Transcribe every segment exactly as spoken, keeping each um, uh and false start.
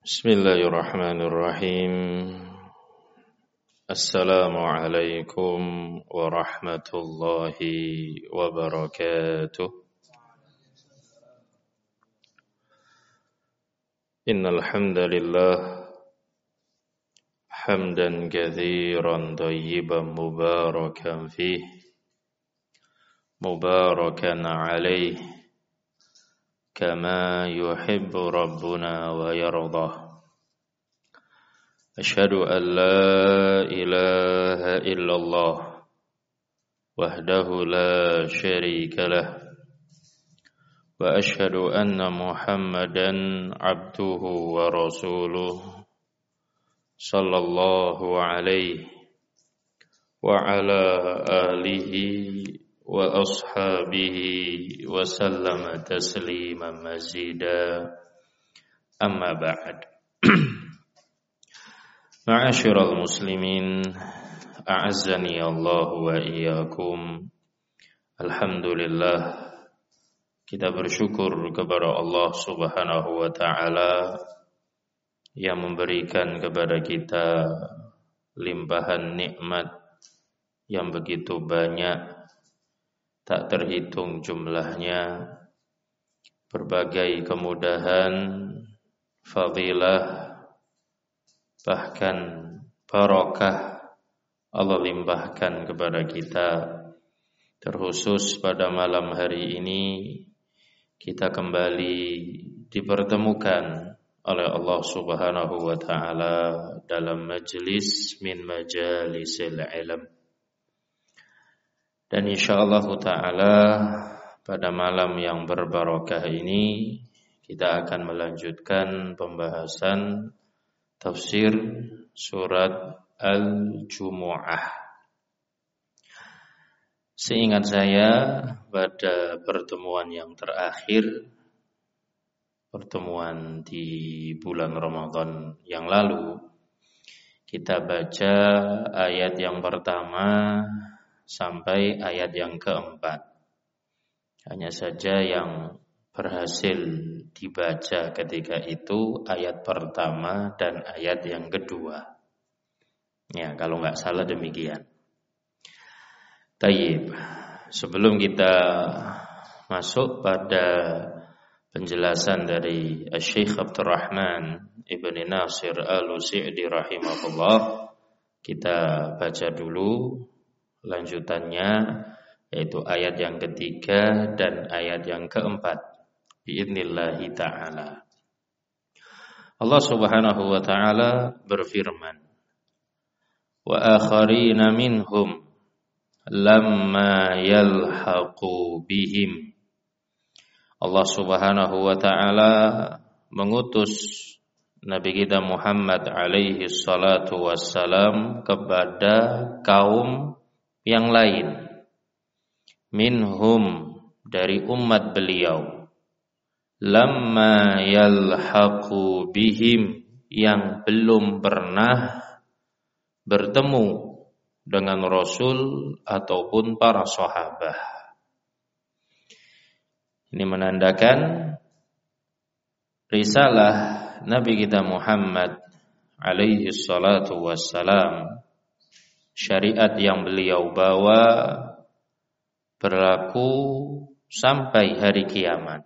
Bismillahirrahmanirrahim. Assalamualaikum warahmatullahi wabarakatuh. Innal hamdalillah hamdan katsiran thayyiban mubarakan fihi mubarakan alaihi kama yuhibbu rabbuna wa yardah. Asyhadu an la ilaha illallah wahdahu la syarika lah wa asyhadu anna Muhammadan abduhu wa rasuluh sallallahu alaihi wa ala alihi wa ashabihi wa sallama tasliman mazida. Amma ba'd. Ma'asyiral muslimin, a'azzani Allah wa iyyakum. Alhamdulillah, kita bersyukur kepada Allah Subhanahu wa taala yang memberikan kepada kita limpahan nikmat yang begitu banyak, tak terhitung jumlahnya, berbagai kemudahan, fadilah, bahkan barokah Allah limpahkan kepada kita. Terkhusus pada malam hari ini kita kembali dipertemukan oleh Allah Subhanahu wa taala dalam majlis min majalisil ilm. Dan insyaallah ta'ala pada malam yang berbarokah ini kita akan melanjutkan pembahasan tafsir surat Al-Jumu'ah. Seingat saya pada pertemuan yang terakhir, pertemuan di bulan Ramadan yang lalu, kita baca ayat yang pertama sampai ayat yang keempat. Hanya saja yang berhasil dibaca ketika itu ayat pertama dan ayat yang kedua. Ya, kalau nggak salah demikian. Tayyib. Sebelum kita masuk pada penjelasan dari Syekh Abdurrahman Ibn Nasir Al-Sa'di rahimahullah, kita baca dulu lanjutannya, yaitu ayat yang ketiga dan ayat yang keempat biidnillahi ta'ala. Allah Subhanahu wa ta'ala berfirman, wa akharina minhum lamma yalhaqu bihim. Allah Subhanahu wa ta'ala mengutus Nabi kita Muhammad alaihi salatu wassalam kepada kaum yang lain, minhum dari umat beliau, lamma yalhaqu bihim yang belum pernah bertemu dengan Rasul ataupun para sahabat. Ini menandakan risalah Nabi kita Muhammad alaihi salatu wassalam, syariat yang beliau bawa berlaku sampai hari kiamat.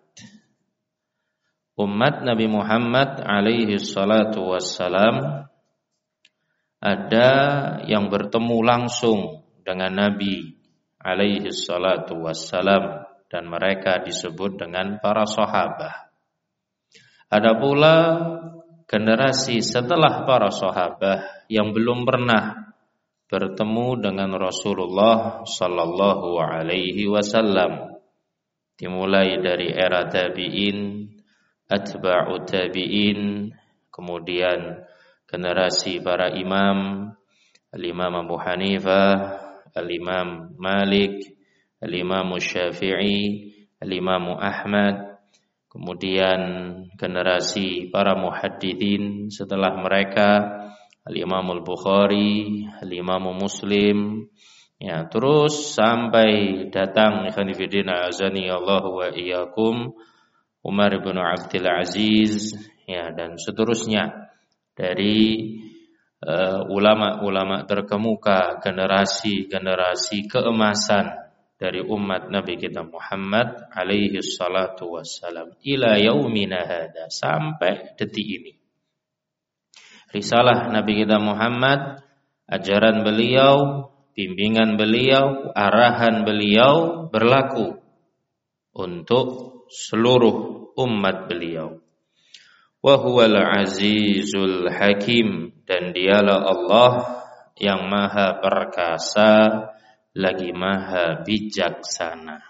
Umat Nabi Muhammad alaihi salatu wassalam ada yang bertemu langsung dengan Nabi alaihi salatu wassalam dan mereka disebut dengan para sahabat. Ada pula generasi setelah para sahabat yang belum pernah bertemu dengan Rasulullah sallallahu alaihi wasallam, dimulai dari era tabi'in, atba'u tabi'in, kemudian generasi para imam, al-Imam Abu Hanifah, al-Imam Malik, al-Imam Syafi'i, al-Imam Ahmad, kemudian generasi para muhadditsin setelah mereka, Al-Imam Al-Bukhari, Al-Imam Muslim, ya, terus sampai datang ikhwan fillah azani Allah wa iyyakum Umar bin Abdul Aziz, ya, dan seterusnya dari uh, ulama-ulama terkemuka, generasi-generasi keemasan dari umat Nabi kita Muhammad alaihi salatu wassalam ila yaumina hada, sampai detik ini. Risalah Nabi kita Muhammad, ajaran beliau, bimbingan beliau, arahan beliau berlaku untuk seluruh umat beliau. Wa huwal azizul hakim, dan dialah Allah yang maha perkasa lagi maha bijaksana.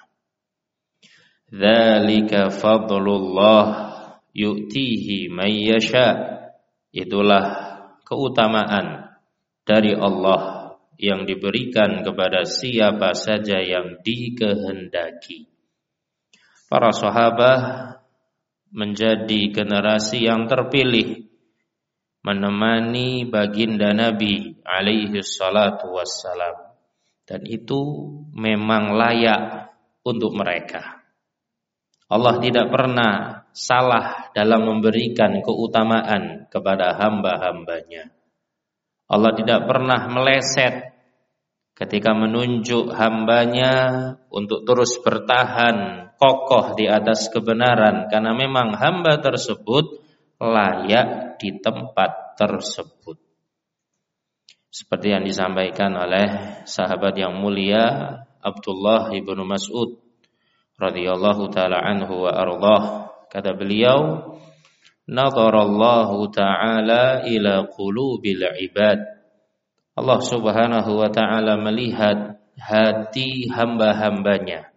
Dzalika fadlullah yu'tihi may yasha, itulah keutamaan dari Allah yang diberikan kepada siapa saja yang dikehendaki. Para sahabat menjadi generasi yang terpilih menemani baginda Nabi alaihi salatu wassalam, dan itu memang layak untuk mereka. Allah tidak pernah salah dalam memberikan keutamaan kepada hamba-hambanya. Allah tidak pernah meleset ketika menunjuk hambanya untuk terus bertahan kokoh di atas kebenaran, karena memang hamba tersebut layak di tempat tersebut. Seperti yang disampaikan oleh sahabat yang mulia Abdullah ibnu Mas'ud radhiyallahu taala anhu wa ardhah, kata beliau, nadharallahu taala ila qulubil ibad, Allah subhanahu wa taala melihat hati hamba-hambanya.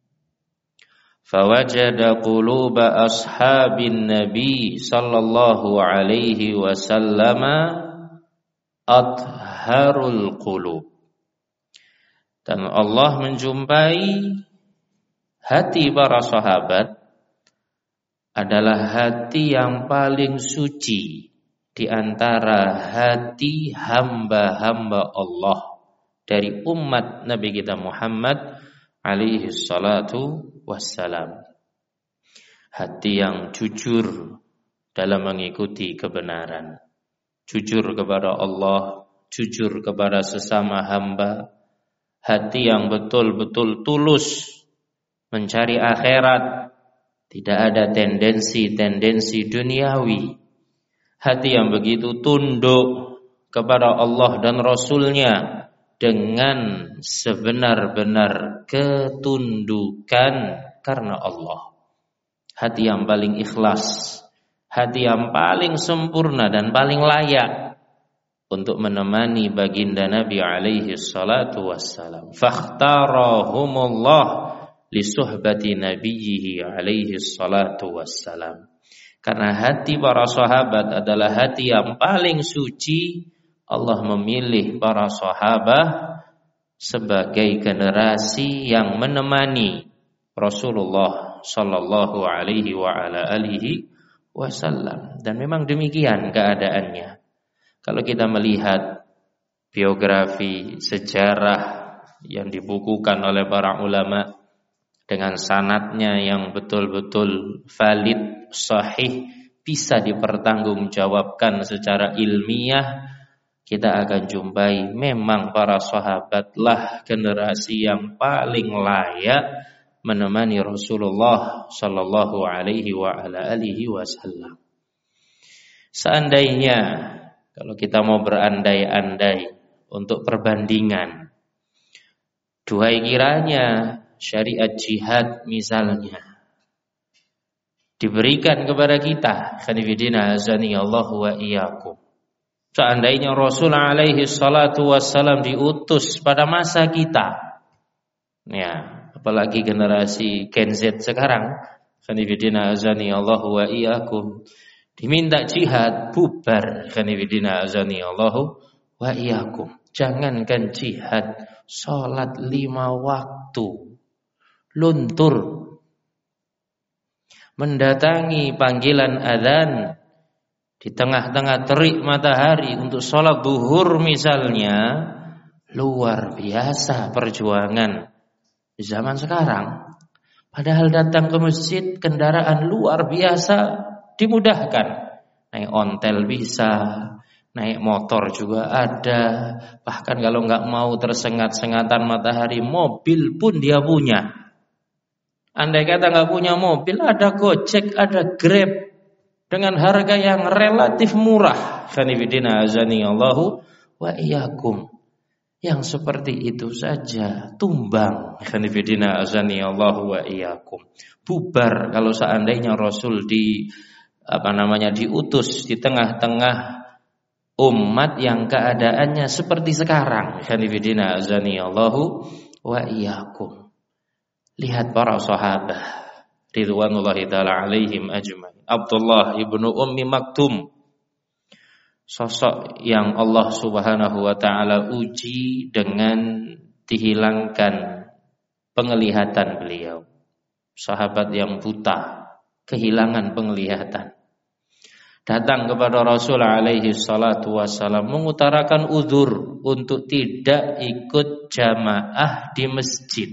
Fawajada quluba ashabin nabi sallallahu alaihi wasallam atharul qulub, dan Allah menjumpai hati para sahabat adalah hati yang paling suci di antara hati hamba-hamba Allah dari umat Nabi kita Muhammad alaihi salatu wassalam. Hati yang jujur dalam mengikuti kebenaran, jujur kepada Allah, jujur kepada sesama hamba, hati yang betul-betul tulus mencari akhirat, tidak ada tendensi-tendensi duniawi. Hati yang begitu tunduk kepada Allah dan Rasul-Nya dengan sebenar-benar ketundukan karena Allah. Hati yang paling ikhlas, hati yang paling sempurna dan paling layak untuk menemani baginda Nabi alaihi salatu wassalam. Fakhtarahumullah lisuhbati nabiyhi alaihi salatu wassalam. Karena hati para sahabat adalah hati yang paling suci, Allah memilih para sahabat sebagai generasi yang menemani Rasulullah sallallahu alaihi wa ala alihi wasallam. Dan memang demikian keadaannya. Kalau kita melihat biografi sejarah yang dibukukan oleh para ulama dengan sanadnya yang betul-betul valid, sahih, bisa dipertanggungjawabkan secara ilmiah, kita akan jumpai memang para sahabatlah generasi yang paling layak menemani Rasulullah sallallahu alaihi wa ala alihi wasallam. Seandainya kalau kita mau berandai-andai untuk perbandingan, duhai kiranya syariat jihad misalnya diberikan kepada kita, khanifidina azani Allah wa iyyakum. Seandainya Rasul alaihi salatu wassalam diutus pada masa kita, ya, apalagi generasi Gen Z sekarang, khanifidina azani Allah wa iyyakum, diminta jihad, bubar, khanifidina azani Allah wa iyyakum. Jangankan jihad, salat lima waktu luntur, mendatangi panggilan adzan di tengah-tengah terik matahari untuk sholat zuhur misalnya, luar biasa perjuangan di zaman sekarang. Padahal datang ke masjid kendaraan luar biasa dimudahkan. naik ontel bisa, naik motor juga ada. Bahkan kalau nggak mau tersengat-sengatan matahari, mobil pun dia punya. Andai kata nggak punya mobil, ada Gojek, ada Grab dengan harga yang relatif murah. Khanifidina azani Allahu wa iyyakum. Yang seperti itu saja tumbang. Khanifidina azani Allahu wa iyyakum. Bubar kalau seandainya Rasul di apa namanya diutus di tengah-tengah umat yang keadaannya seperti sekarang. Khanifidina azani Allahu wa iyyakum. Lihat para sahabat ridwanullahi taala alaihim ajmain. Abdullah ibnu Ummi Maktum, sosok yang Allah Subhanahu wa taala uji dengan dihilangkan penglihatan beliau. Sahabat yang buta, kehilangan penglihatan. Datang kepada Rasul alaihi salatu wassalam mengutarakan uzur untuk tidak ikut jamaah di masjid.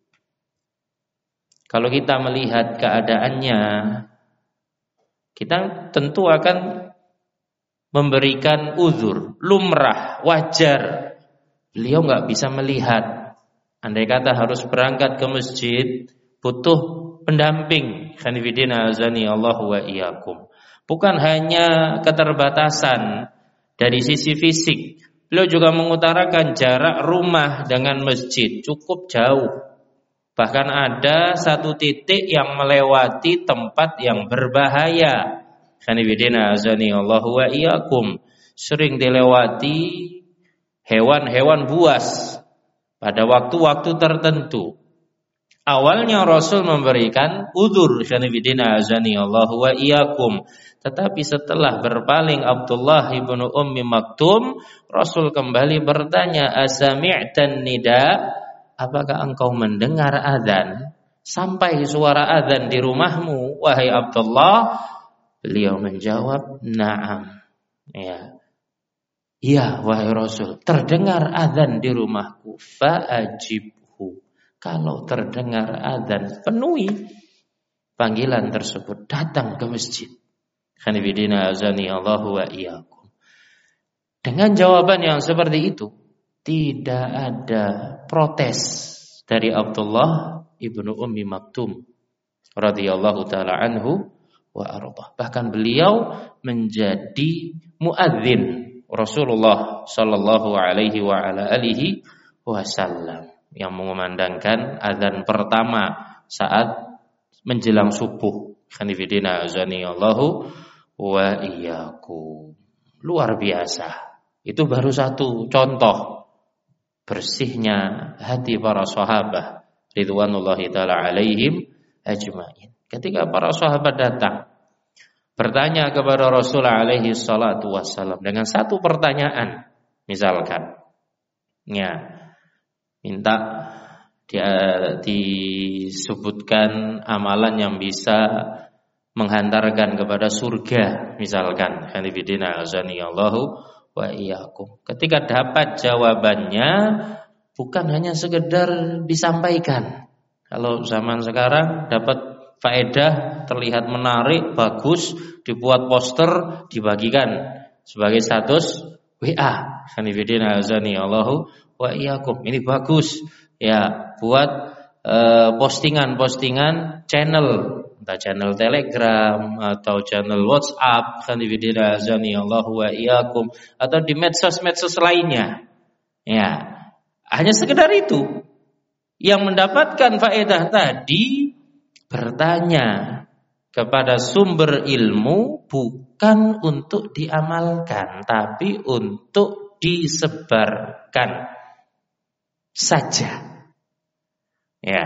Kalau kita melihat keadaannya, kita tentu akan memberikan uzur, lumrah, wajar. Beliau nggak bisa melihat. Andai kata harus berangkat ke masjid, butuh pendamping. Khanifidina azani Allahu wa iyyakum. Bukan hanya keterbatasan dari sisi fisik. Beliau juga mengutarakan jarak rumah dengan masjid cukup jauh. Bahkan ada satu titik yang melewati tempat yang berbahaya. Khanifidina azani Allahu wa iyyakum. Sering dilewati hewan-hewan buas pada waktu-waktu tertentu. Awalnya Rasul memberikan udzur, khanifidina azani Allahu wa iyyakum. Tetapi setelah berpaling Abdullah ibnu Ummi Maktum, Rasul kembali bertanya, asami'tan nida? Apakah engkau mendengar azan? Sampai suara azan di rumahmu, wahai Abdullah? Beliau menjawab, na'am. Ya. Iya, wahai Rasul, terdengar azan di rumahku. Fa'ajibhu. Kalau terdengar azan, penuhi panggilan tersebut, datang ke masjid. Khanifidina azani Allahu wa iyyakum. Dengan jawaban yang seperti itu, tidak ada protes dari Abdullah ibnu Ummi Maktum radhiyallahu taala anhu wa arda. Bahkan beliau menjadi muadzin Rasulullah sallallahu alaihi wa ala alihi wasallam yang mengumandangkan azan pertama saat menjelang subuh. Khanifidina azani Allahu wa iyyakum. Luar biasa. Itu baru satu contoh bersihnya hati para sahabat ridwanullahi taala alaihim ajmain. Ketika para sahabat datang bertanya kepada Rasul alaihi salatu wassalam dengan satu pertanyaan, misalkan ya minta dia disebutkan amalan yang bisa menghantarkan kepada surga, misalkan. Khanifidina azani Allahu wa iyyakum. Ketika dapat jawabannya, bukan hanya sekedar disampaikan. Kalau zaman sekarang dapat faedah, terlihat menarik, bagus, dibuat poster, dibagikan sebagai status W A. Khanifidina azani Allahu wa iyyakum. Ini bagus. Ya, buat uh, postingan-postingan channel, entah channel Telegram atau channel WhatsApp, khanifidina azani Allahu wa iyyakum, atau di medsos-medsos lainnya. Ya, hanya sekedar itu. Yang mendapatkan faedah tadi bertanya kepada sumber ilmu bukan untuk diamalkan, tapi untuk disebarkan saja. Ya,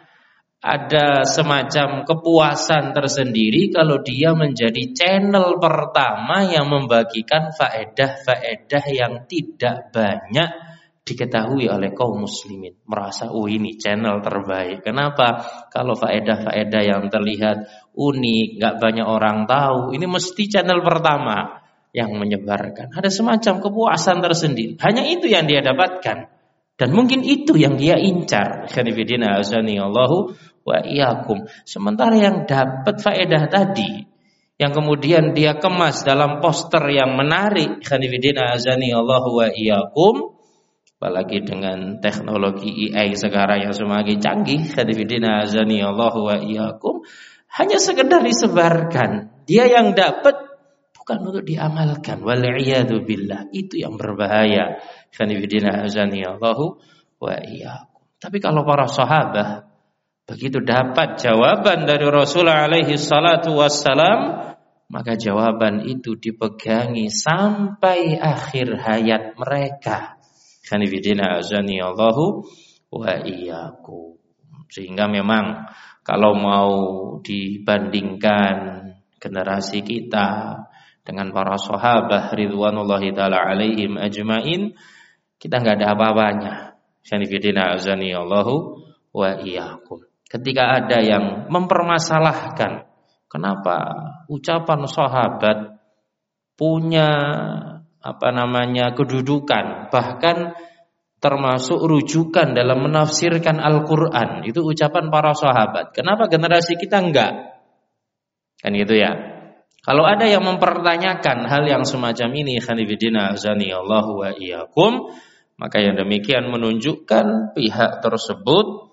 ada semacam kepuasan tersendiri kalau dia menjadi channel pertama yang membagikan faedah-faedah yang tidak banyak diketahui oleh kaum muslimin. Merasa, oh ini channel terbaik. Kenapa? Kalau faedah-faedah yang terlihat unik, gak banyak orang tahu, ini mesti channel pertama yang menyebarkan. Ada semacam kepuasan tersendiri. Hanya itu yang dia dapatkan. Dan mungkin itu yang dia incar. Khanifidina azani Allahu wa iyyakum. Sementara yang dapat faedah tadi yang kemudian dia kemas dalam poster yang menarik, khanifidina azani Allahu wa iyyakum, apalagi dengan teknologi A I sekarang yang semakin canggih, khanifidina azani Allahu wa iyyakum, hanya sekedar disebarkan. Dia yang dapat bukan untuk diamalkan. Wal iyadu billah, itu yang berbahaya. Khanifidina azani Allahu wa iyyakum. Tapi kalau para sahabat begitu dapat jawaban dari Rasulullah alaihi salatu wassalam, maka jawaban itu dipegangi sampai akhir hayat mereka. Khanifidina azani Allahu wa iyyakum. Sehingga memang kalau mau dibandingkan generasi kita dengan para sahabat ridwanullahi taala alaihim ajmain, kita enggak ada apa-apanya. Khanifidina azani Allahu wa iyyakum. Ketika ada yang mempermasalahkan kenapa ucapan sahabat punya apa namanya kedudukan, bahkan termasuk rujukan dalam menafsirkan Al-Quran, itu ucapan para sahabat. Kenapa generasi kita enggak? Kan gitu ya. Kalau ada yang mempertanyakan hal yang semacam ini, khanifidina azani Allahu wa iyyakum, maka yang demikian menunjukkan pihak tersebut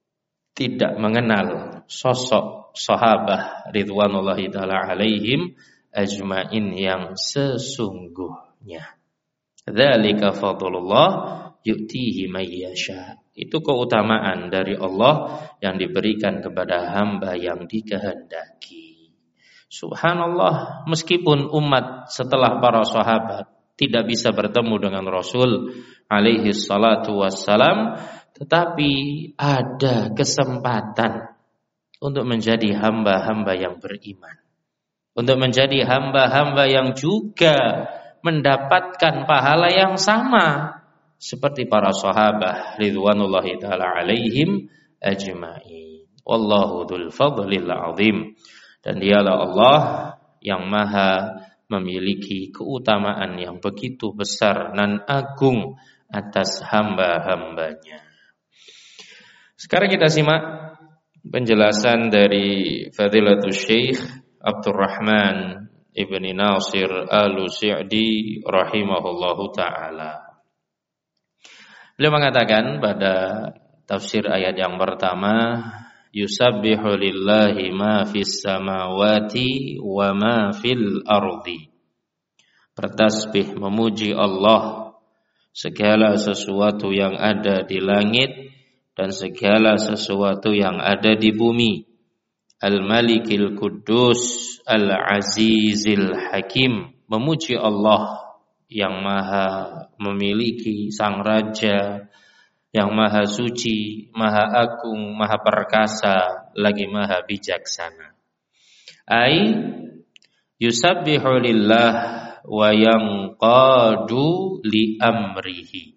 tidak mengenal sosok sahabat ridwanullahi taala alaihim ajmain yang sesungguhnya. Dzalika fadlullah yu'tihi may yasha. Itu keutamaan dari Allah yang diberikan kepada hamba yang dikehendaki. Subhanallah, meskipun umat setelah para sahabat tidak bisa bertemu dengan Rasul alaihi salatu wassalam, tetapi ada kesempatan untuk menjadi hamba-hamba yang beriman, untuk menjadi hamba-hamba yang juga mendapatkan pahala yang sama seperti para sahabat ridwanullahi taala alaihim ajmain. Wallahu dzul fadlil azim. Dan dialah Allah yang maha memiliki keutamaan yang begitu besar dan agung atas hamba-hambanya. Sekarang kita simak penjelasan dari Fadilatul Syekh Abdurrahman Ibni Nasir Al-Sa'di rahimahullahu ta'ala. Beliau mengatakan pada tafsir ayat yang pertama, yusabbihu lillahi ma fis samawati wa ma fil ardi. Bertasbih memuji Allah segala sesuatu yang ada di langit dan segala sesuatu yang ada di bumi. Al-Malikil Quddus Al-Azizil Hakim, memuji Allah yang maha memiliki, sang raja yang maha suci, maha agung, maha perkasa, lagi maha bijaksana. Ai yusabbihu lillah wa yanqadu li amrihi.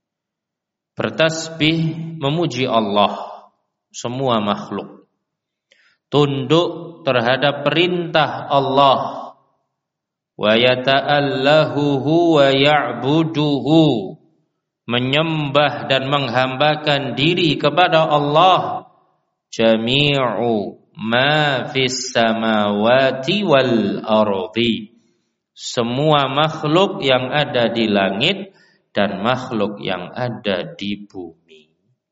Bertasbih memuji Allah semua makhluk, tunduk terhadap perintah Allah, wa yata'allahu wa ya'buduhu, menyembah dan menghambakan diri kepada Allah, jami'u ma fis samawati wal ardi, semua makhluk yang ada di langit dan makhluk yang ada di bumi.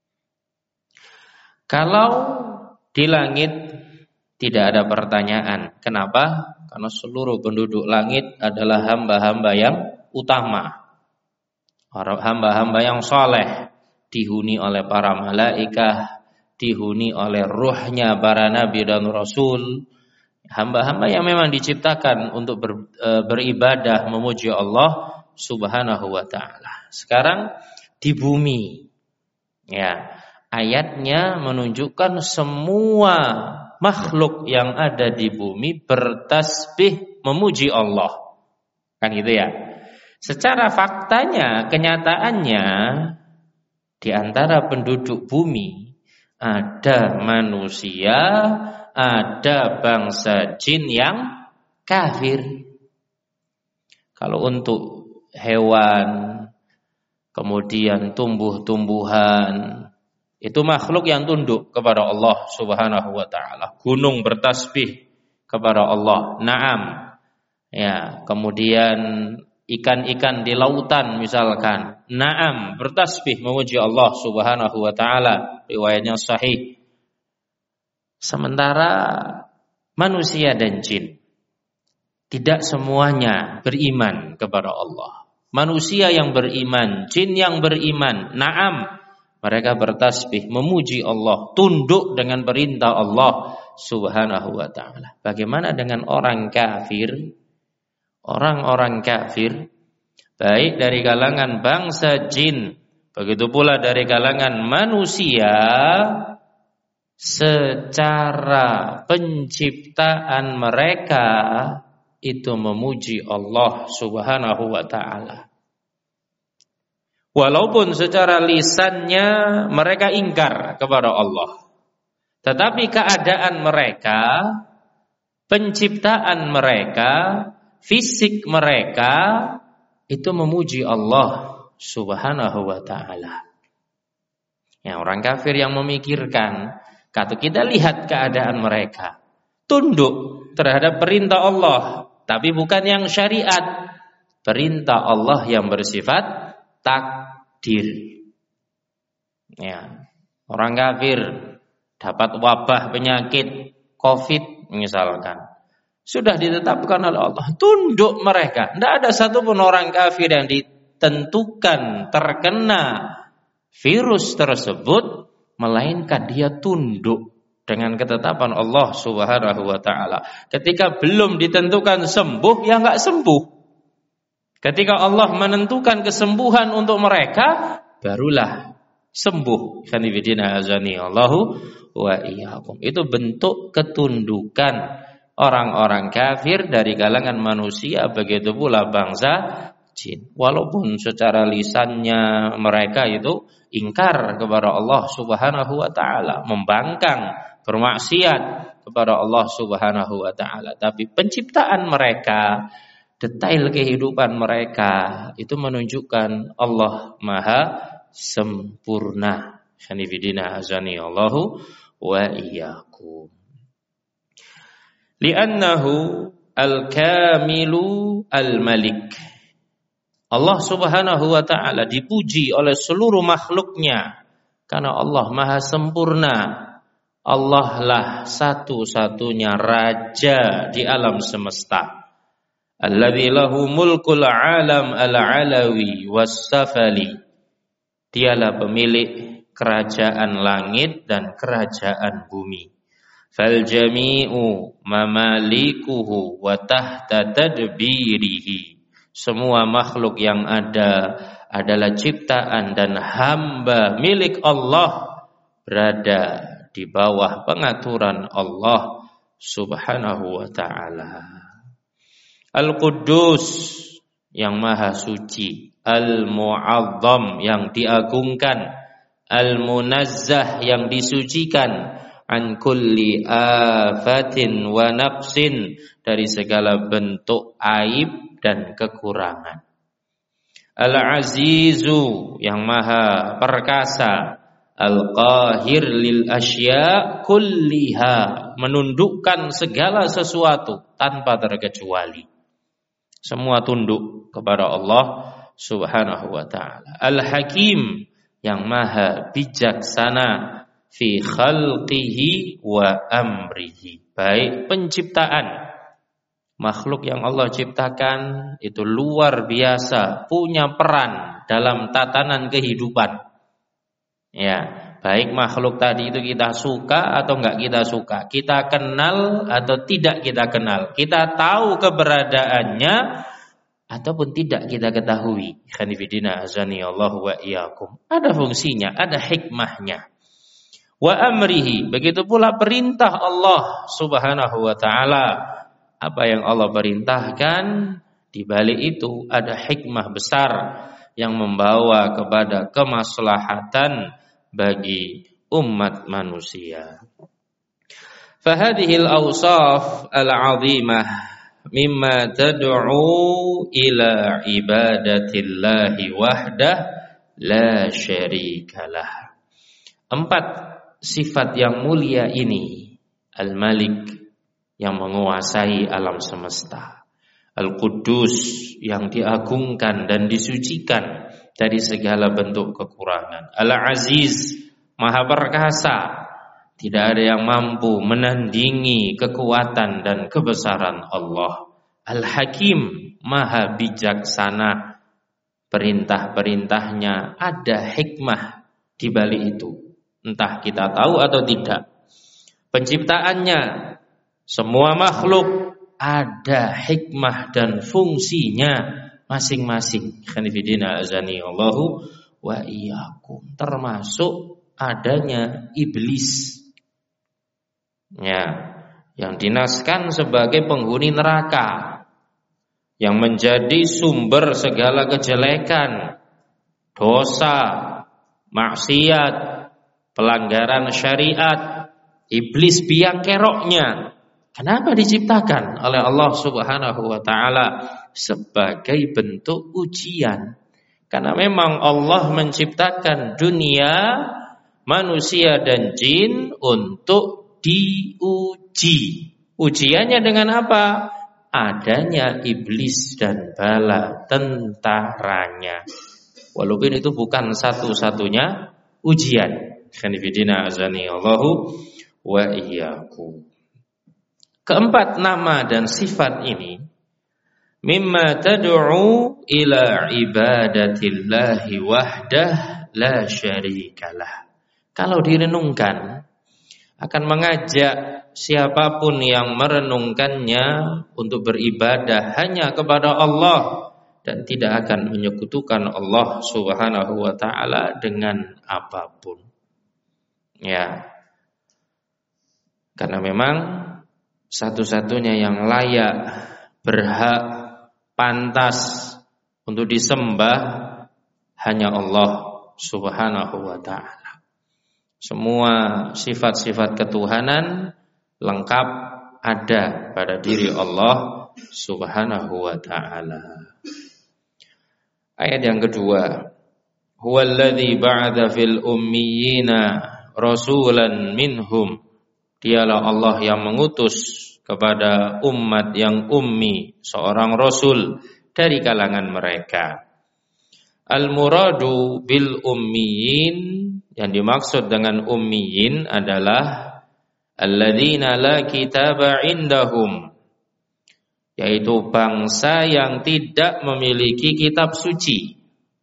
Kalau di langit tidak ada pertanyaan. Kenapa? Karena seluruh penduduk langit adalah hamba-hamba yang utama, hamba-hamba yang soleh, dihuni oleh para malaikat, dihuni oleh ruhnya para nabi dan rasul, hamba-hamba yang memang diciptakan untuk ber, e, beribadah memuji Allah subhanahu wa ta'ala. Sekarang di bumi, ya, ayatnya menunjukkan semua makhluk yang ada di bumi bertasbih memuji Allah. Kan gitu ya. Secara faktanya, kenyataannya, di antara penduduk bumi ada manusia, ada bangsa jin yang kafir. Kalau untuk hewan, kemudian tumbuh-tumbuhan, itu makhluk yang tunduk kepada Allah subhanahu wa ta'ala. Gunung bertasbih kepada Allah. Naam. Ya, kemudian ikan-ikan di lautan misalkan, naam, bertasbih memuji Allah Subhanahu wa taala, riwayatnya sahih. Sementara manusia dan jin tidak semuanya beriman kepada Allah. Manusia yang beriman, jin yang beriman, naam, mereka bertasbih memuji Allah, tunduk dengan perintah Allah Subhanahu wa taala. Bagaimana dengan orang kafir? Orang-orang kafir baik dari kalangan bangsa jin, begitu pula dari kalangan manusia, secara penciptaan mereka itu memuji Allah Subhanahu wa taala. Walaupun secara lisannya mereka ingkar kepada Allah, tetapi keadaan mereka, penciptaan mereka, fisik mereka itu memuji Allah Subhanahu wa taala. Ya, orang kafir yang memikirkan, kalau kita lihat keadaan mereka, tunduk terhadap perintah Allah, tapi bukan yang syariat, perintah Allah yang bersifat takdir. Ya, orang kafir dapat wabah penyakit COVID misalkan, sudah ditetapkan oleh Allah, tunduk mereka. Tidak ada satupun orang kafir yang ditentukan terkena virus tersebut, melainkan dia tunduk dengan ketetapan Allah Subhanahu wa taala. Ketika belum ditentukan sembuh, ya enggak sembuh. Ketika Allah menentukan kesembuhan untuk mereka, barulah sembuh. Khanifidina azani Allahu wa iyyakum. Itu bentuk ketundukan orang-orang kafir dari kalangan manusia, begitu pula bangsa jin. Walaupun secara lisannya mereka itu ingkar kepada Allah Subhanahu wa taala, membangkang, bermaksiat kepada Allah Subhanahu wa taala, tapi penciptaan mereka, detail kehidupan mereka itu menunjukkan Allah Maha sempurna. Khanifidina azani Allahu wa iyyakum. Li'annahu al-kamilu al-malik. Allah Subhanahu wa ta'ala dipuji oleh seluruh makhluknya karena Allah Maha sempurna. Allah lah satu-satunya raja di alam semesta. Alladzi lahu mulkul alam al-alawi was-safali. Dialah pemilik kerajaan langit dan kerajaan bumi. Fal jami'u mamalikuhu wa tahta tadbirihi. Semua makhluk yang ada adalah ciptaan dan hamba milik Allah, berada di bawah pengaturan Allah Subhanahu wa ta'ala. Al-Quddus yang maha suci, Al-Mu'azzam yang diagungkan, Al-Munazzah yang disucikan, an kulli afatin wa naqsin, dari segala bentuk aib dan kekurangan. Al-Azizu yang maha perkasa, Al-Qahir lil asya kulliha, menundukkan segala sesuatu tanpa terkecuali. Semua tunduk kepada Allah Subhanahu wa ta'ala. Al-Hakim yang maha bijaksana fi khalqihi wa amrihi, baik penciptaan makhluk yang Allah ciptakan itu luar biasa, punya peran dalam tatanan kehidupan. Ya, baik makhluk tadi itu kita suka atau enggak kita suka, kita kenal atau tidak kita kenal, kita tahu keberadaannya ataupun tidak kita ketahui. Khanifidina azani Allah wa iyyakum. Ada fungsinya, ada hikmahnya. Wa amrihi, begitu pula perintah Allah Subhanahu wa ta'ala. Apa yang Allah perintahkan, di balik itu ada hikmah besar yang membawa kepada kemaslahatan bagi umat manusia. Fahadhil awsaf al-'azimah mimma tad'u ila ibadatillahi wahdah la syarikalah. Empat sifat yang mulia ini, Al-Malik yang menguasai alam semesta. Al-Quddus yang diagungkan dan disucikan dari segala bentuk kekurangan. Al-Aziz, Maha Perkasa, tidak ada yang mampu menandingi kekuatan dan kebesaran Allah. Al-Hakim, Maha Bijaksana, perintah-perintahnya ada hikmah di balik itu. Entah kita tahu atau tidak. Penciptaannya, semua makhluk ada hikmah dan fungsinya masing-masing. Khanifidina azani Allahu wa iyyakum, termasuk adanya iblis. Ya, yang dinaskan sebagai penghuni neraka, yang menjadi sumber segala kejelekan, dosa, maksiat, pelanggaran syariat. Iblis biang keroknya. Kenapa diciptakan oleh Allah Subhanahu wa taala? Sebagai bentuk ujian. Karena memang Allah menciptakan dunia, manusia dan jin untuk diuji. Ujiannya dengan apa? Adanya iblis dan bala tentaranya. Walaupun itu bukan satu-satunya ujian. Khanifidina azani Allahu wa iyyakum. Keempat nama dan sifat ini mimma tad'u ila ibadatillahi wahdah la syarikalah. Kalau direnungkan akan mengajak siapapun yang merenungkannya untuk beribadah hanya kepada Allah dan tidak akan menyekutukan Allah Subhanahu wa taala dengan apapun. Ya. Karena memang satu-satunya yang layak, berhak, pantas untuk disembah hanya Allah Subhanahu wa ta'ala. Semua sifat-sifat ketuhanan lengkap ada pada diri Allah Subhanahu wa ta'ala. Ayat yang kedua, huwallazi ba'atha fil ummiyina rasulan minhum. Dialah Allah yang mengutus kepada umat yang ummi seorang rasul dari kalangan mereka. Al-muradu bil ummiyin, yang dimaksud dengan ummiyin adalah alladzina la kitaba indahum, yaitu bangsa yang tidak memiliki kitab suci.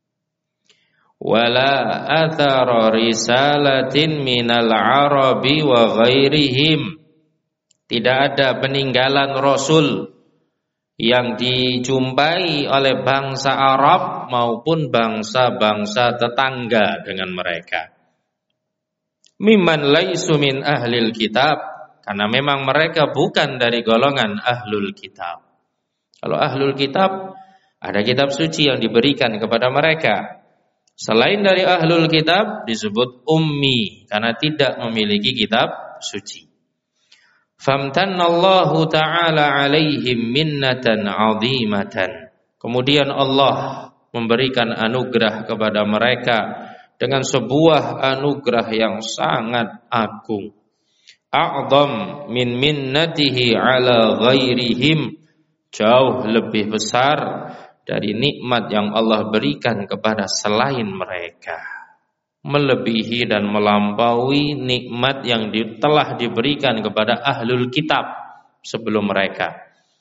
Wala athara risalatin minal arabi wa ghairihim, tidak ada peninggalan rasul yang dijumpai oleh bangsa Arab maupun bangsa-bangsa tetangga dengan mereka. Mimman laisu min ahlil kitab, karena memang mereka bukan dari golongan ahlul kitab. Kalau ahlul kitab, ada kitab suci yang diberikan kepada mereka. Selain dari ahlul kitab disebut ummi karena tidak memiliki kitab suci. Famtanallahu ta'ala alaihim minnatan 'azimatan. Kemudian Allah memberikan anugerah kepada mereka dengan sebuah anugerah yang sangat agung. A'zam min minnatihi 'ala ghairihim, jauh lebih besar dari nikmat yang Allah berikan kepada selain mereka, melebihi dan melampaui nikmat yang di, telah diberikan kepada ahlul kitab sebelum mereka.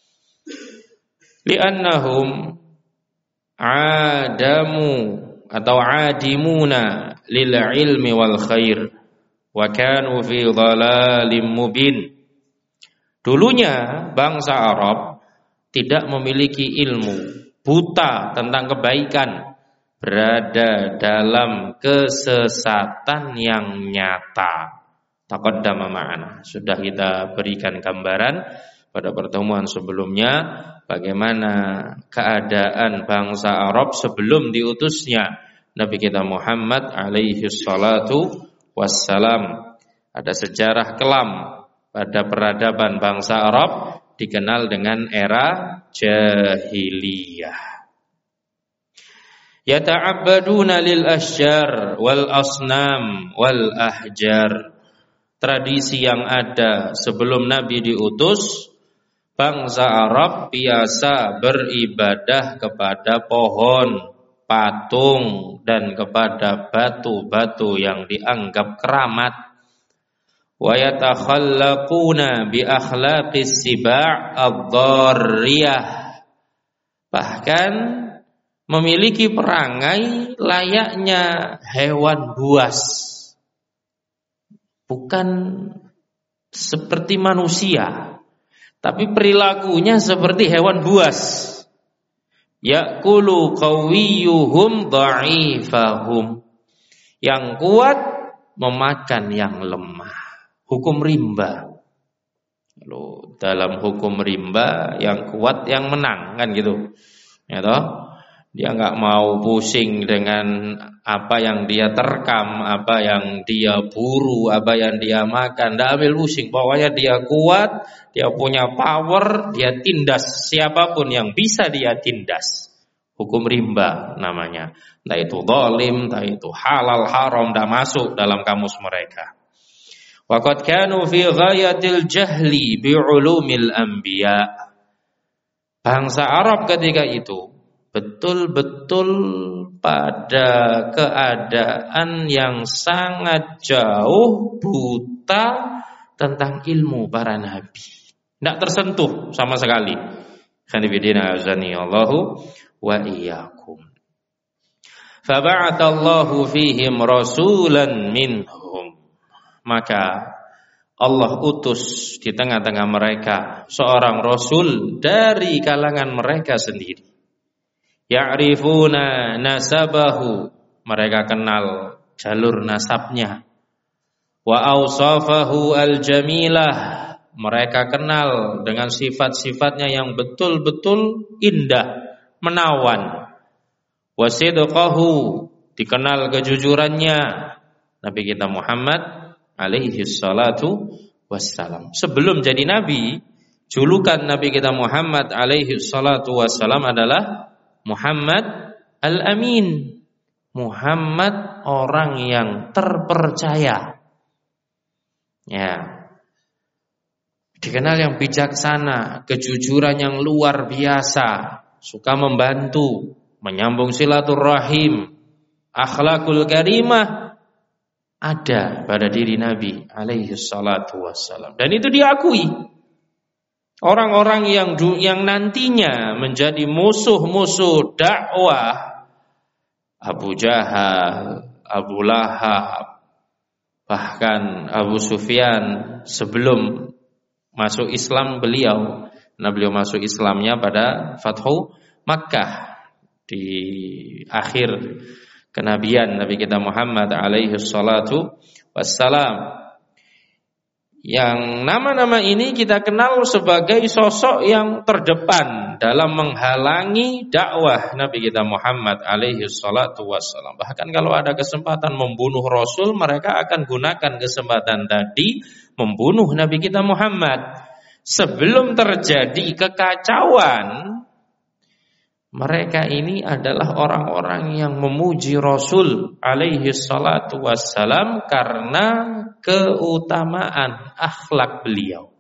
Li'annahum adamu atau adimuna lil ilmi wal khair wa kanu fi dhalalim mubin. Dulunya bangsa Arab tidak memiliki ilmu, buta tentang kebaikan, berada dalam kesesatan yang nyata. Taqaddama ma'ana, sudah kita berikan gambaran pada pertemuan sebelumnya bagaimana keadaan bangsa Arab sebelum diutusnya Nabi kita Muhammad alaihi salatu wassalam. Ada sejarah kelam pada peradaban bangsa Arab dikenal dengan era jahiliyah. Yata'abbaduna lil asjar wal asnam wal ahjar. Tradisi yang ada sebelum Nabi diutus bangsa Arab biasa beribadah kepada pohon, patung, dan kepada batu-batu yang dianggap keramat. Wa yatakhallaquna bi akhlaqis siba' ad-dharriyah. Bahkan memiliki perangai layaknya hewan buas. Bukan seperti manusia, tapi perilakunya seperti hewan buas. Ya'kulu qawiyuhum dha'ifahum. Yang kuat memakan yang lemah. Hukum rimba. Lalu dalam hukum rimba yang kuat yang menang, kan gitu. Ya toh? Dia enggak mau pusing dengan apa yang dia terkam, apa yang dia buru, apa yang dia makan. Enggak ambil pusing. Pokoknya dia kuat, dia punya power, dia tindas siapapun yang bisa dia tindas. Hukum rimba namanya. Entah itu zalim, entah itu halal, haram, enggak masuk dalam kamus mereka. Waqad kanu fi ghayatil jahli bi'ulumil anbiya. Bangsa Arab ketika itu betul-betul pada keadaan yang sangat jauh buta tentang ilmu para nabi. Tidak tersentuh sama sekali. Khanifidina azani Allahu wa iyyakum. Faba'atallahu fihim rasulan minhum. Maka Allah utus di tengah-tengah mereka seorang rasul dari kalangan mereka sendiri. Ya'rifuna nasabahu, mereka kenal jalur nasabnya. Wa awsafahu al-jamilah, mereka kenal dengan sifat-sifatnya yang betul-betul indah, menawan. Wa sidqahu, dikenal kejujurannya Nabi kita Muhammad alaihi salatu wassalam. Sebelum jadi nabi, julukan Nabi kita Muhammad alaihi salatu wassalam adalah Muhammad Al-Amin, Muhammad orang yang terpercaya. Ya. Dikenal yang bijaksana, kejujuran yang luar biasa, suka membantu, menyambung silaturahim, akhlakul karimah ada pada diri Nabi alaihi salatu wassalam. Dan itu diakui. Orang-orang yang yang nantinya menjadi musuh-musuh dakwah, Abu Jahal, Abu Lahab, bahkan Abu Sufyan sebelum masuk Islam beliau, nah beliau masuk Islamnya pada Fathu Makkah di akhir kenabian Nabi kita Muhammad alaihi salatu wassalam. Yang nama-nama ini kita kenal sebagai sosok yang terdepan dalam menghalangi dakwah Nabi kita Muhammad alaihi salatu wassalam. Bahkan kalau ada kesempatan membunuh Rasul, mereka akan gunakan kesempatan tadi membunuh Nabi kita Muhammad. Sebelum terjadi kekacauan, mereka ini adalah orang-orang yang memuji Rasul alaihi salatu wassalam karena keutamaan akhlak beliau.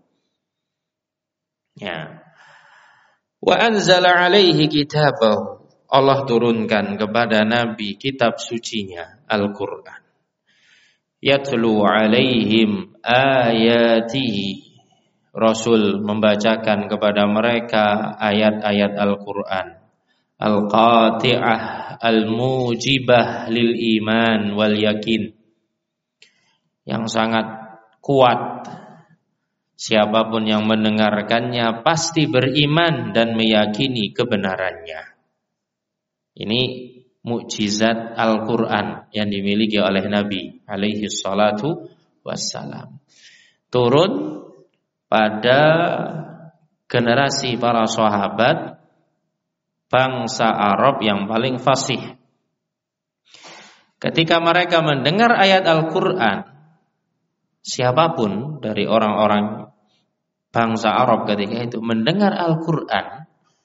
Ya. Wa anzala alaihi kitabahu. Allah turunkan kepada Nabi kitab sucinya, Al-Qur'an. Yatlu alaihim ayatihi. Rasul membacakan kepada mereka ayat-ayat Al-Qur'an. Al-Qati'ah Al-Mujibah lil iman wal yakin, yang sangat kuat. Siapapun yang mendengarkannya pasti beriman dan meyakini kebenarannya. Ini mukjizat Al-Quran yang dimiliki oleh Nabi alaihi salatu wassalam. Turun pada generasi para sahabat bangsa Arab yang paling fasih. Ketika mereka mendengar ayat Al-Quran, siapapun dari orang-orang bangsa Arab ketika itu mendengar Al-Quran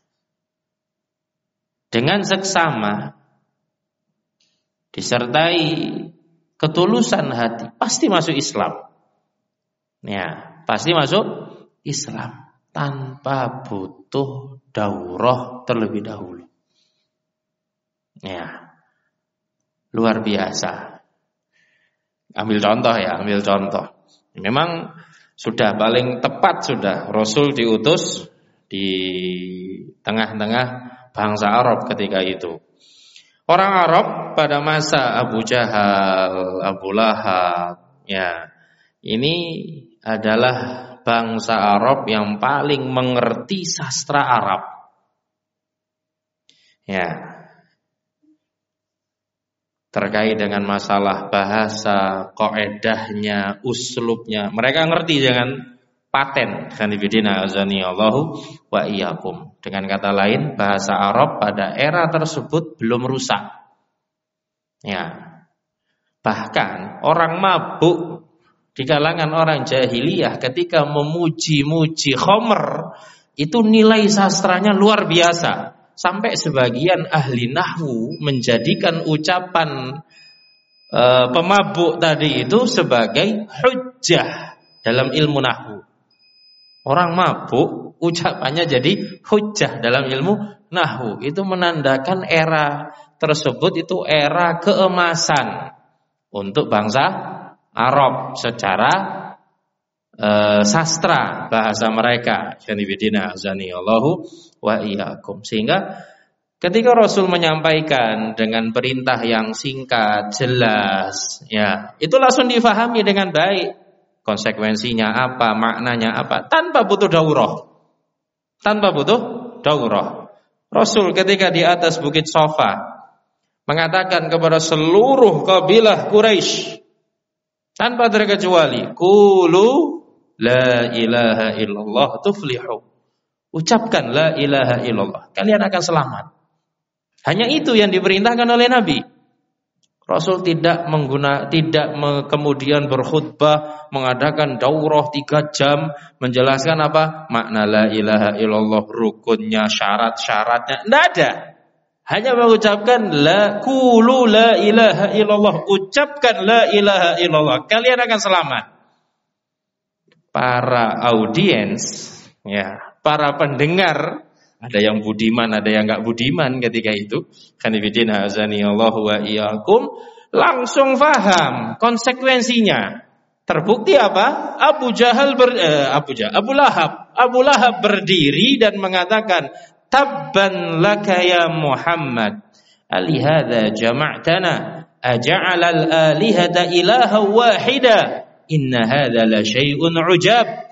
dengan seksama, disertai ketulusan hati, pasti masuk Islam. Ya, pasti masuk Islam. tanpa butuh daurah terlebih dahulu. Ya, luar biasa. Ambil contoh ya, ambil contoh. Memang sudah paling tepat sudah Rasul diutus di tengah-tengah bangsa Arab ketika itu. Orang Arab pada masa Abu Jahal, Abu Lahab, ya, ini adalah bangsa Arab yang paling mengerti sastra Arab. Ya. Terkait dengan masalah bahasa, qaedahnya, uslubnya, mereka ngerti dengan paten. Khanifidina azani Allahu wa iyyakum. Dengan kata lain, bahasa Arab pada era tersebut belum rusak. Ya. Bahkan orang mabuk di kalangan orang jahiliyah ketika memuji-muji khamr, itu nilai sastranya luar biasa. Sampai sebagian ahli nahwu menjadikan ucapan e, pemabuk tadi itu sebagai hujjah dalam ilmu nahwu. Orang mabuk ucapannya jadi hujjah dalam ilmu nahwu. Itu menandakan era tersebut itu era keemasan untuk bangsa Arab secara e, sastra bahasa mereka. Janibidina azani Allahu wa iyyakum. Sehingga ketika Rasul menyampaikan dengan perintah yang singkat, jelas, ya, itu langsung difahami dengan baik. Konsekuensinya apa, maknanya apa, tanpa butuh daurah. Tanpa butuh daurah. Rasul ketika di atas Bukit Safa mengatakan kepada seluruh kabilah Quraisy tanpa terkecuali, qulu la ilaha illallah tuflihu. Ucapkan la ilaha illallah, kalian akan selamat. Hanya itu yang diperintahkan oleh Nabi. Rasul tidak mengguna, tidak kemudian berkhutbah, mengadakan daurah tiga jam menjelaskan apa makna la ilaha illallah, rukunnya, syarat-syaratnya. Tidak ada. Hanya mengucapkan la qulu la ilaha illallah, ucapkan la ilaha illallah, kalian akan selamat. Para audiens, ya, para pendengar, ada yang budiman, ada yang enggak budiman ketika itu. Khanifidina azani Allahu wa iyyakum, langsung faham konsekuensinya. Terbukti apa? Abu Jahal ber, eh, Abu Jahal, Abu Lahab, Abu Lahab berdiri dan mengatakan, "Tabban laka ya Muhammad, alihadza jama'tana, aja'ala al-alihata ilaha wahida, inna hadza la syai'un 'ujab.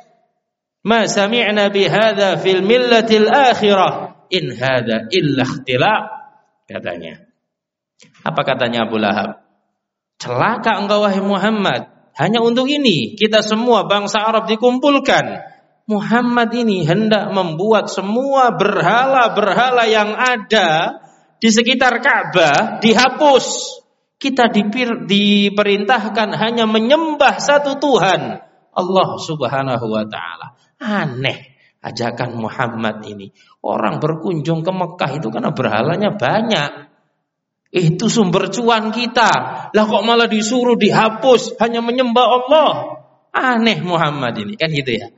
Ma sami'na bihadza fil millatil akhirah in hadza illa ikhtilaq," katanya. Apa katanya Abu Lahab? Celaka engkau wahai Muhammad, hanya untuk ini kita semua bangsa Arab dikumpulkan. Muhammad ini hendak membuat semua berhala-berhala yang ada di sekitar Ka'bah dihapus. Kita dipir, diperintahkan hanya menyembah satu Tuhan, Allah Subhanahu wa taala. Aneh ajakan Muhammad ini. Orang berkunjung ke Mekah itu karena berhalanya banyak. Itu sumber cuan kita. Lah kok malah disuruh dihapus, hanya menyembah Allah. Aneh Muhammad ini, kan gitu ya.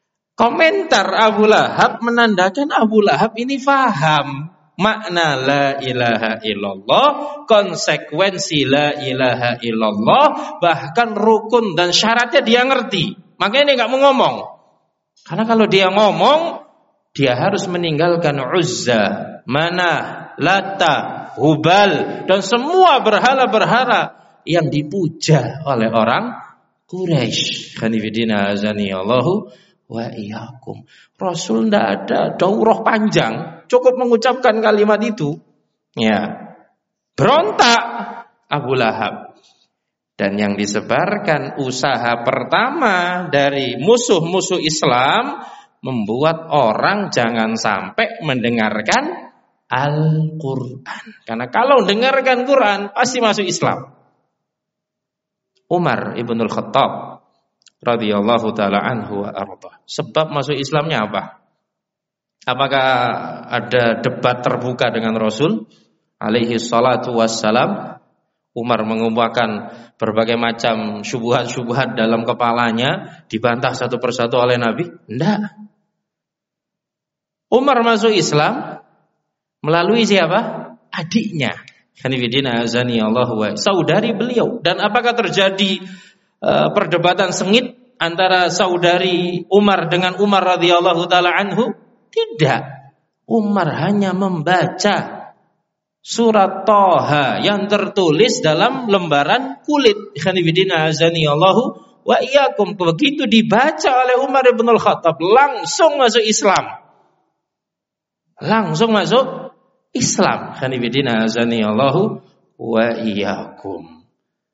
Komentar Abu Lahab menandakan Abu Lahab ini faham makna la ilaha illallah, konsekuensi la ilaha illallah, bahkan rukun dan syaratnya dia ngerti. Makanya dia nggak mau ngomong. Karena kalau dia ngomong, dia harus meninggalkan Uzza, Manah, Lata, Hubal, dan semua berhala-berhala yang dipuja oleh orang Quraisy. Khanifidina azani Allahu wa iyyakum. Rasul tidak ada daurah panjang, cukup mengucapkan kalimat itu. Ya, berontak Abu Lahab. Dan yang disebarkan usaha pertama dari musuh-musuh Islam membuat orang jangan sampai mendengarkan Al-Quran. Karena kalau mendengarkan Quran pasti masuk Islam. Umar ibnul Khattab radhiyallahu taala anhu wa arda. Sebab masuk Islamnya apa? Apakah ada debat terbuka dengan Rasul alaihi salatu wassalam? Umar mengumpulkan berbagai macam syubhat-syubhat dalam kepalanya, dibantah satu persatu oleh Nabi? Tidak. Umar masuk Islam melalui siapa? Adiknya. Khanifidina azani Allah wa saudari beliau. Dan apakah terjadi uh, perdebatan sengit antara saudari Umar dengan Umar radhiyallahu taala anhu? Tidak. Umar hanya membaca surat Thaha yang tertulis dalam lembaran kulit. Khanifidina azani Allahu wa iyyakum. Begitu dibaca oleh Umar bin Al-Khattab, langsung masuk Islam. Langsung masuk Islam. Khanifidina azani Allahu wa iyyakum.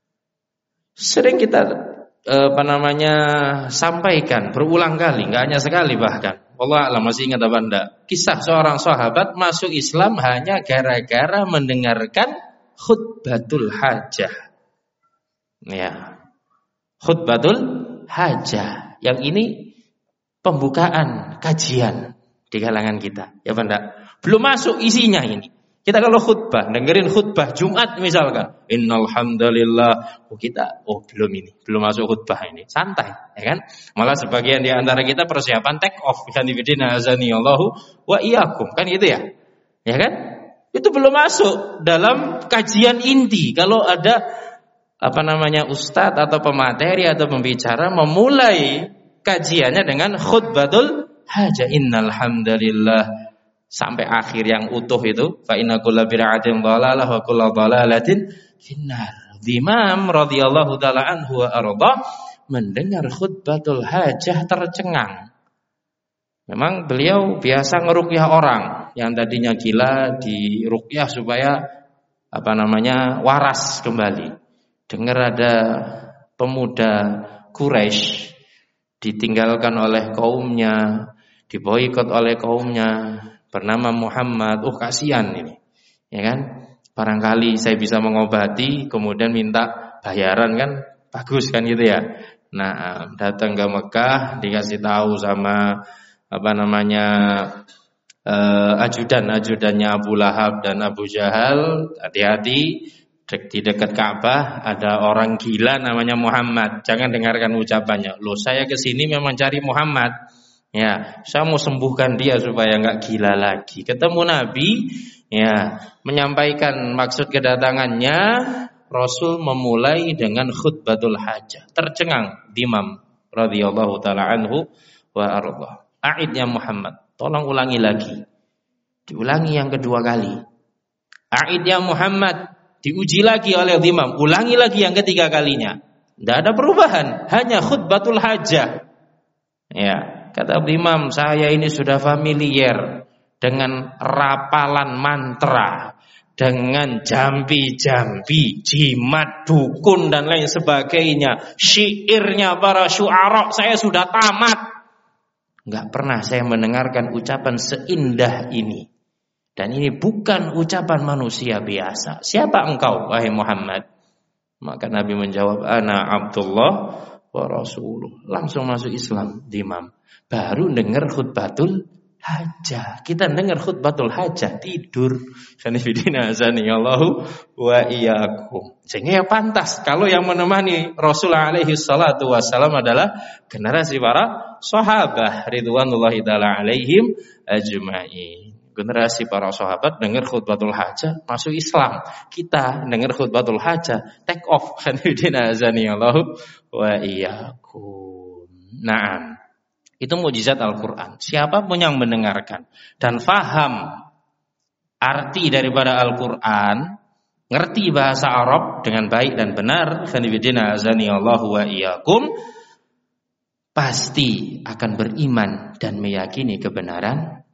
Sering kita apa namanya sampaikan berulang kali, enggak hanya sekali bahkan. Allah alam masih ingat apa enggak? Kisah seorang sahabat masuk Islam hanya gara-gara mendengarkan khutbatul hajah. Ya. Khutbatul hajah. Yang ini pembukaan kajian di kalangan kita. Ya apa enggak? Belum masuk isinya ini. Kita kalau khutbah, dengerin khutbah Jumat misalkan, innal hamdalillah, oh kita, oh belum ini, belum masuk khutbah ini, santai, ya kan? Malah sebagian di antara kita persiapan take off, khanifidina azani Allahu wa iyyakum, kan itu ya, ya kan? Itu belum masuk dalam kajian inti. Kalau ada apa namanya ustadz atau pemateri atau pembicara memulai kajiannya dengan khutbatul hajah, innal hamdalillah. Sampai akhir yang utuh itu, fa inna kulla bid'atin dhalalah wa kullu dhalalatin finnar. Imam radhiyallahu taala anhu wa arda mendengar khutbatul hajah tercengang. Memang beliau biasa ngeruqyah orang yang tadinya gila, diruqyah supaya apa namanya waras kembali. Dengar ada pemuda Quraisy ditinggalkan oleh kaumnya, diboikot oleh kaumnya, bernama Muhammad. Oh kasihan ini, ya kan? Barangkali saya bisa mengobati, kemudian minta bayaran kan bagus kan gitu ya. Nah datang ke Mekah, dikasih tahu sama apa namanya eh, ajudan-ajudannya Abu Lahab dan Abu Jahal, hati-hati di dekat Ka'bah ada orang gila namanya Muhammad. Jangan dengarkan ucapannya. Loh saya kesini memang cari Muhammad. Ya, saya mau sembuhkan dia supaya enggak gila lagi. Ketemu Nabi, ya, menyampaikan maksud kedatangannya, Rasul memulai dengan khutbatul hajah. Tercengang Imam radhiyallahu taala anhu wa arda. A'id ya Muhammad, tolong ulangi lagi. Diulangi yang kedua kali. A'id ya Muhammad, diuji lagi oleh Imam, ulangi lagi yang ketiga kalinya. Tidak ada perubahan, hanya khutbatul hajah. Ya. Kata Imam, saya ini sudah familiar dengan rapalan mantra, dengan jambi-jambi, jimat, dukun dan lain sebagainya. Syairnya para syu'ara saya sudah tamat. Enggak pernah saya mendengarkan ucapan seindah ini. Dan ini bukan ucapan manusia biasa. Siapa engkau wahai Muhammad? Maka Nabi menjawab, ana Abdullah wa rasuluh. Langsung masuk Islam Imam. Baru dengar khutbatul hajah. Kita dengar khutbatul hajah tidur. Khanifidina azani Allahu wa iyyakum. Sehingga ya pantas kalau yang menemani Rasulullah alaihi salatu wasallam adalah generasi para sahabat ridwanullahi taala alaihim ajmain. Generasi para sahabat dengar khutbatul hajah masuk Islam. Kita dengar khutbatul hajah take off. Khanifidina azani Allahu wa iyyakum. Naam. Itu mukjizat Al-Quran. Siapapun yang mendengarkan dan faham arti daripada Al-Quran, ngerti bahasa Arab dengan baik dan benar, khanifidina azani Allahu wa iyyakum, pasti akan beriman dan meyakini kebenaran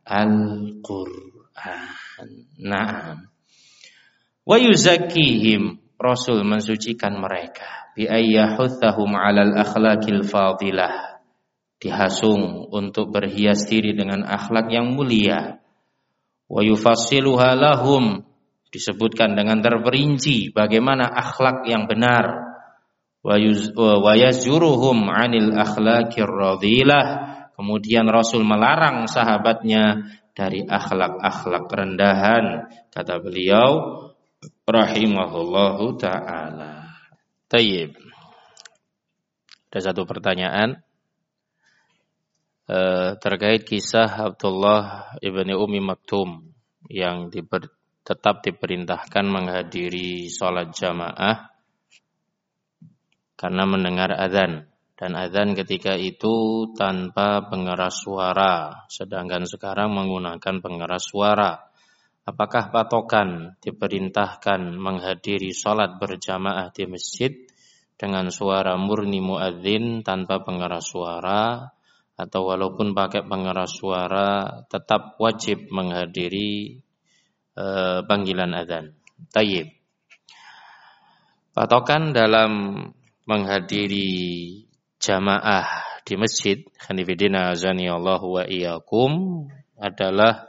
Al-Quran. Naam. Wa yuzakkihim, Rasul mensucikan mereka bi ayyahuthahum 'alal akhlaqil fadilah, dihasung untuk berhias diri dengan akhlak yang mulia. Wa yufassiluha lahum, disebutkan dengan terperinci bagaimana akhlak yang benar. Wa yazjuruhum 'anil akhlaqir radhilah, kemudian Rasul melarang sahabatnya dari akhlak-akhlak rendahan. Kata beliau rahimahullahu taala. Tayyib. Ada satu pertanyaan. eh, terkait kisah Abdullah ibni Ummi Maktum yang diper, tetap diperintahkan menghadiri sholat jamaah karena mendengar azan. Dan azan ketika itu tanpa pengeras suara, sedangkan sekarang menggunakan pengeras suara. Apakah patokan diperintahkan menghadiri sholat berjamaah di masjid dengan suara murni muadzin tanpa pengeras suara, atau walaupun pakai pengeras suara tetap wajib menghadiri e, panggilan azan? Tayyib. Patokan dalam menghadiri jamaah di masjid, khanifidina azani Allah wa iyyakum, adalah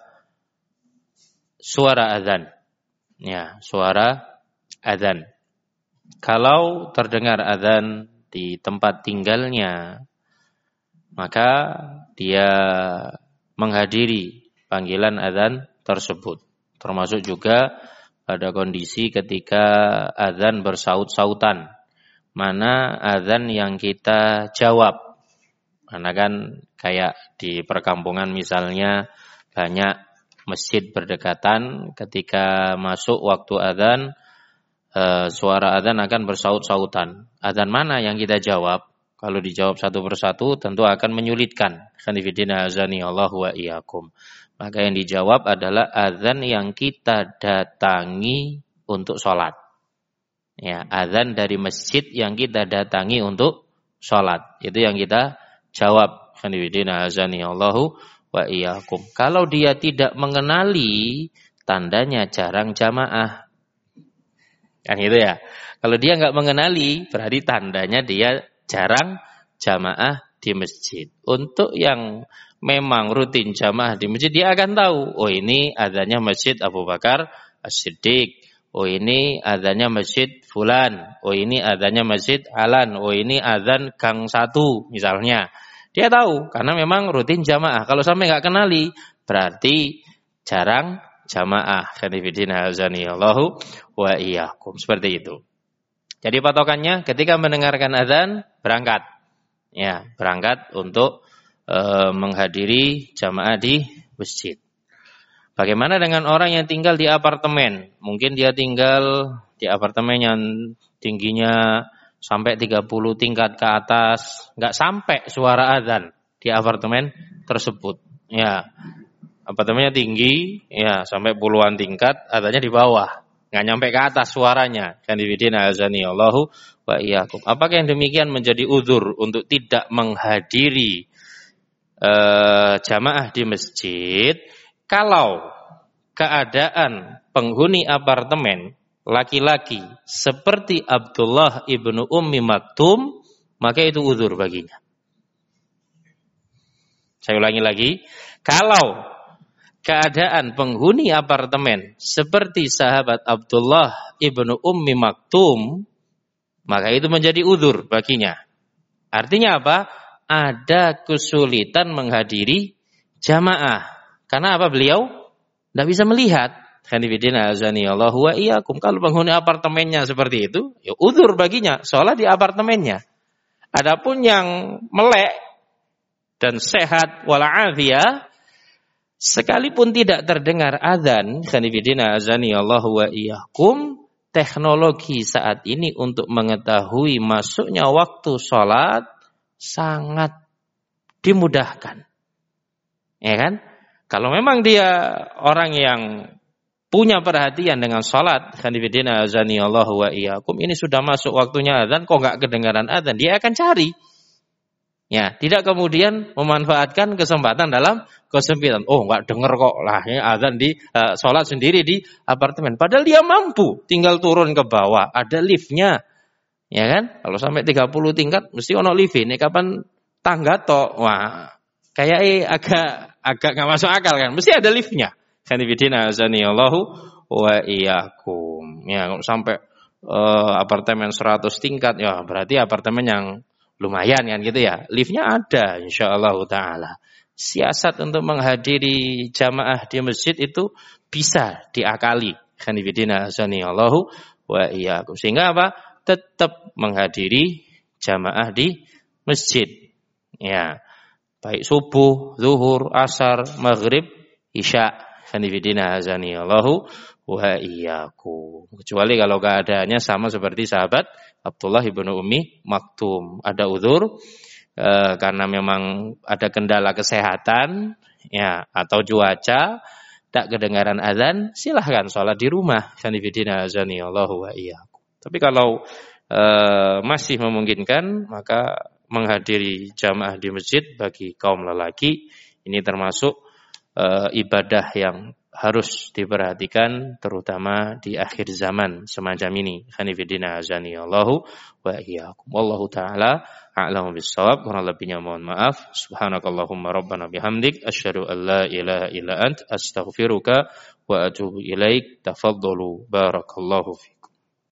suara azan. Ya, suara azan. Kalau terdengar azan di tempat tinggalnya, maka dia menghadiri panggilan azan tersebut. Termasuk juga pada kondisi ketika azan bersaut-sautan. Mana azan yang kita jawab. Karena kan kayak di perkampungan misalnya banyak masjid berdekatan, ketika masuk waktu azan, e, suara azan akan bersaut-sautan. Azan mana yang kita jawab? Kalau dijawab satu persatu tentu akan menyulitkan. Khanifidina azani Allah wa iyyakum. Maka yang dijawab adalah azan yang kita datangi untuk sholat. Ya, azan dari masjid yang kita datangi untuk sholat. Itu yang kita jawab. Khanifidina azani Allahu wa iyyakum. Kalau dia tidak mengenali, tandanya jarang jamaah. Kan gitu ya. Kalau dia nggak mengenali, berarti tandanya dia jarang jamaah di masjid. Untuk yang memang rutin jamaah di masjid, dia akan tahu, oh ini azannya Masjid Abu Bakar As-Siddiq. Oh ini azannya Masjid Fulan. Oh ini azannya Masjid Alan. Oh ini azan Gang satu misalnya. Dia tahu karena memang rutin jamaah. Kalau sampai nggak kenali, berarti jarang jamaah. Khanifidina azani Allahu wa iyyakum. Seperti itu. Jadi patokannya ketika mendengarkan azan, berangkat. Ya, berangkat untuk e, menghadiri jamaah di masjid. Bagaimana dengan orang yang tinggal di apartemen? Mungkin dia tinggal di apartemen yang tingginya sampai tiga puluh tingkat ke atas, nggak sampai suara azan di apartemen tersebut. Ya, apartemennya tinggi, ya sampai puluhan tingkat, azannya di bawah, nggak nyampe ke atas suaranya. Khanifidina azani Allahu wa iyyakum. Apakah yang demikian menjadi uzur untuk tidak menghadiri uh, jamaah di masjid? Kalau keadaan penghuni apartemen laki-laki seperti Abdullah ibnu Ummi Maktum, maka itu uzur baginya. Saya ulangi lagi, kalau keadaan penghuni apartemen seperti sahabat Abdullah ibnu Ummi Maktum, maka itu menjadi uzur baginya. Artinya apa? Ada kesulitan menghadiri jamaah. Karena apa? Beliau tidak bisa melihat. Khanifidina azani Allahu wa iyyakum. Kalau penghuni apartemennya seperti itu, ya uzur baginya, sholat di apartemennya. Adapun yang melek dan sehat wala'afiyah, sekalipun tidak terdengar azan, khanifidina azani Allahu wa iyyakum, teknologi saat ini untuk mengetahui masuknya waktu sholat sangat dimudahkan. Ya kan? Kalau memang dia orang yang punya perhatian dengan salat, khanifidina azani Allahu wa iyyakum, ini sudah masuk waktunya azan, kok enggak kedengaran azan, dia akan cari. Ya, tidak kemudian memanfaatkan kesempatan dalam kesempitan. Oh, enggak dengar kok lah ya azan di uh, salat sendiri di apartemen. Padahal dia mampu, tinggal turun ke bawah, ada liftnya. Ya kan? Kalau sampai tiga puluh tingkat mesti ono lift. Ini kapan tangga tok. Wah, kayak agak agak enggak masuk akal kan. Mesti ada liftnya. Khanifidina azani Allahu wa iyyakum. Ya, sampai uh, apartemen seratus tingkat, ya berarti apartemen yang lumayan kan gitu ya. Liftnya ada insyaallah taala. Siasat untuk menghadiri jamaah di masjid itu bisa diakali. Khanifidina azani Allahu wa iyyakum. Sehingga apa? Tetap menghadiri jamaah di masjid. Ya. baik subuh, zuhur, asar, maghrib, isya. Hanifidina azani Allahu wa iyyakum. Kecuali kalau keadaannya sama seperti sahabat Abdullah ibnu Ummi Maktum, ada uzur e, karena memang ada kendala kesehatan ya atau cuaca, tak kedengaran azan, silahkan sholat di rumah. Hanifidina azani Allahu wa iyyakum. Tapi kalau e, masih memungkinkan, maka menghadiri jamaah di masjid bagi kaum lelaki ini termasuk e, ibadah yang harus diperhatikan terutama di akhir zaman semacam ini. Hanifidina azani Allahu wa iyyakum. Wallahu taala a'lamu bissawab. Kurang lebihnya mohon maaf. Subhanakallahumma rabbana bihamdik asyhadu an la ilaha illa ant astaghfiruka wa atubu ilaik. Tafaddalu barakallahu fiik.